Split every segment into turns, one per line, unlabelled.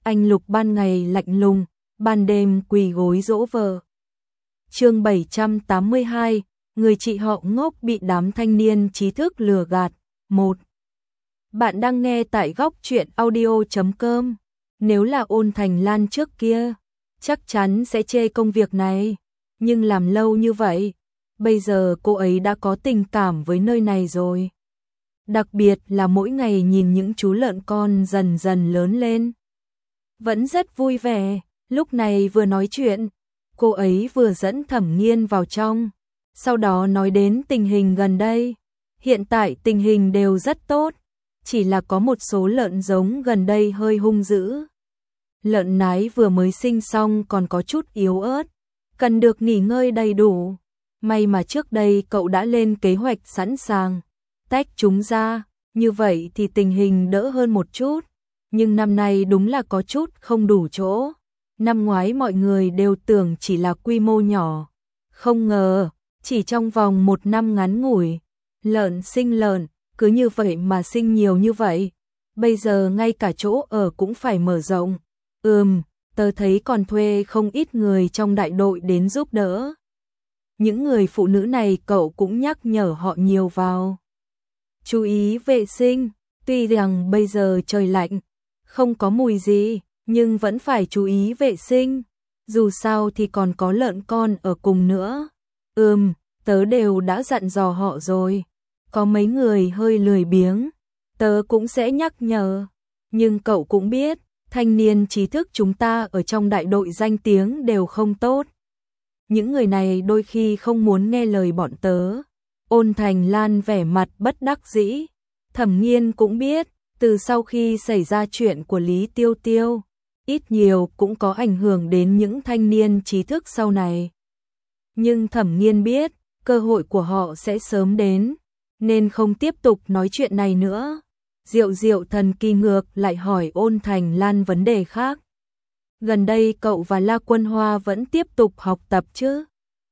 anh Lục ban ngày lạnh lùng, ban đêm quỳ gối dỗ vợ. Chương 782, người chị họ ngốc bị đám thanh niên trí thức lừa gạt. 1. Bạn đang nghe tại góc truyện audio.com. Nếu là Ôn Thành Lan trước kia, chắc chắn sẽ chê công việc này, nhưng làm lâu như vậy, bây giờ cô ấy đã có tình cảm với nơi này rồi. Đặc biệt là mỗi ngày nhìn những chú lợn con dần dần lớn lên. Vẫn rất vui vẻ, lúc này vừa nói chuyện, cô ấy vừa dẫn Thẩm Nghiên vào trong, sau đó nói đến tình hình gần đây. Hiện tại tình hình đều rất tốt, chỉ là có một số lợn giống gần đây hơi hung dữ. Lợn nái vừa mới sinh xong còn có chút yếu ớt, cần được nghỉ ngơi đầy đủ. May mà trước đây cậu đã lên kế hoạch sẵn sàng, tách chúng ra, như vậy thì tình hình đỡ hơn một chút. Nhưng năm nay đúng là có chút không đủ chỗ. Năm ngoái mọi người đều tưởng chỉ là quy mô nhỏ, không ngờ, chỉ trong vòng một năm ngắn ngủi, lợn sinh lợn, cứ như vậy mà sinh nhiều như vậy. Bây giờ ngay cả chỗ ở cũng phải mở rộng. Tớ thấy còn thuê không ít người trong đại đội đến giúp đỡ. Những người phụ nữ này cậu cũng nhắc nhở họ nhiều vào. Chú ý vệ sinh, tuy rằng bây giờ trời lạnh, không có mùi gì, nhưng vẫn phải chú ý vệ sinh. Dù sao thì còn có lợn con ở cùng nữa. Tớ đều đã dặn dò họ rồi. Có mấy người hơi lười biếng, tớ cũng sẽ nhắc nhở. Nhưng cậu cũng biết, thanh niên trí thức chúng ta ở trong đại đội danh tiếng đều không tốt. Những người này đôi khi không muốn nghe lời bọn tớ. Ôn Thành Lan vẻ mặt bất đắc dĩ. Thẩm Nghiên cũng biết, từ sau khi xảy ra chuyện của Lý Tiêu Tiêu, ít nhiều cũng có ảnh hưởng đến những thanh niên trí thức sau này. Nhưng Thẩm Nghiên biết, cơ hội của họ sẽ sớm đến, nên không tiếp tục nói chuyện này nữa. Diệu thần kỳ ngược lại hỏi Ôn Thành Lan vấn đề khác. Gần đây cậu và La Quân Hoa vẫn tiếp tục học tập chứ?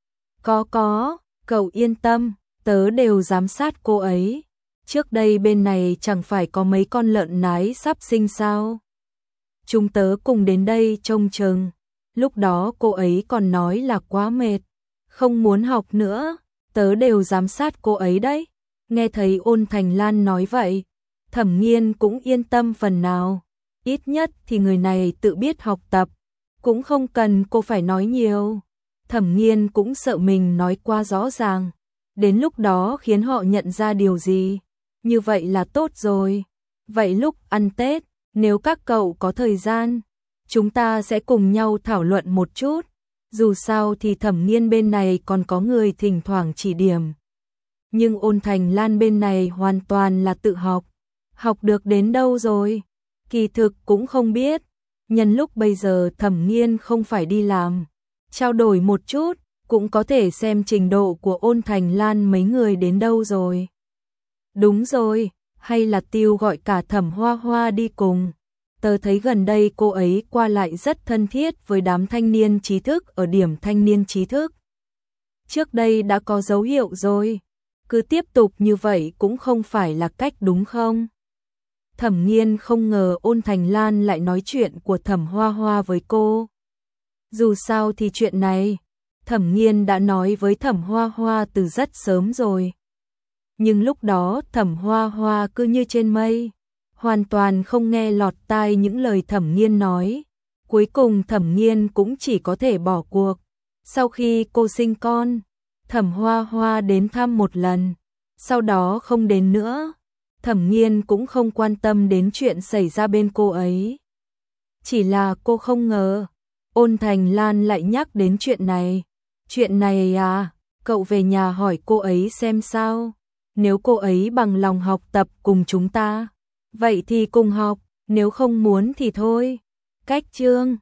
Có, cậu yên tâm, tớ đều giám sát cô ấy. Trước đây bên này chẳng phải có mấy con lợn nái sắp sinh sao? Chúng tớ cùng đến đây trông chừng. Lúc đó cô ấy còn nói là quá mệt, không muốn học nữa. Tớ đều giám sát cô ấy đấy. Nghe thấy Ôn Thành Lan nói vậy, Thẩm Nghiên cũng yên tâm phần nào. Ít nhất thì người này tự biết học tập, cũng không cần cô phải nói nhiều. Thẩm Nghiên cũng sợ mình nói quá rõ ràng, đến lúc đó khiến họ nhận ra điều gì. Như vậy là tốt rồi. Vậy lúc ăn Tết, nếu các cậu có thời gian, chúng ta sẽ cùng nhau thảo luận một chút. Dù sao thì Thẩm Nghiên bên này còn có người thỉnh thoảng chỉ điểm. Nhưng Ôn Thành Lan bên này hoàn toàn là tự học. Học được đến đâu rồi? Kỳ thực cũng không biết. Nhân lúc bây giờ Thẩm Nghiên không phải đi làm, trao đổi một chút, cũng có thể xem trình độ của Ôn Thành Lan mấy người đến đâu rồi. Đúng rồi, hay là Tiêu gọi cả Thẩm Hoa Hoa đi cùng. Tớ thấy gần đây cô ấy qua lại rất thân thiết với đám thanh niên trí thức ở điểm thanh niên trí thức. Trước đây đã có dấu hiệu rồi, cứ tiếp tục như vậy cũng không phải là cách đúng không? Thẩm Nghiên không ngờ Ôn Thành Lan lại nói chuyện của Thẩm Hoa Hoa với cô. Dù sao thì chuyện này, Thẩm Nghiên đã nói với Thẩm Hoa Hoa từ rất sớm rồi. Nhưng lúc đó Thẩm Hoa Hoa cứ như trên mây, hoàn toàn không nghe lọt tai những lời Thẩm Nghiên nói. Cuối cùng Thẩm Nghiên cũng chỉ có thể bỏ cuộc. Sau khi cô sinh con, Thẩm Hoa Hoa đến thăm một lần, sau đó không đến nữa. Thẩm Nghiên cũng không quan tâm đến chuyện xảy ra bên cô ấy. Chỉ là cô không ngờ, Ôn Thành Lan lại nhắc đến chuyện này. Chuyện này à, cậu về nhà hỏi cô ấy xem sao. Nếu cô ấy bằng lòng học tập cùng chúng ta, vậy thì cùng học, nếu không muốn thì thôi. Cách chương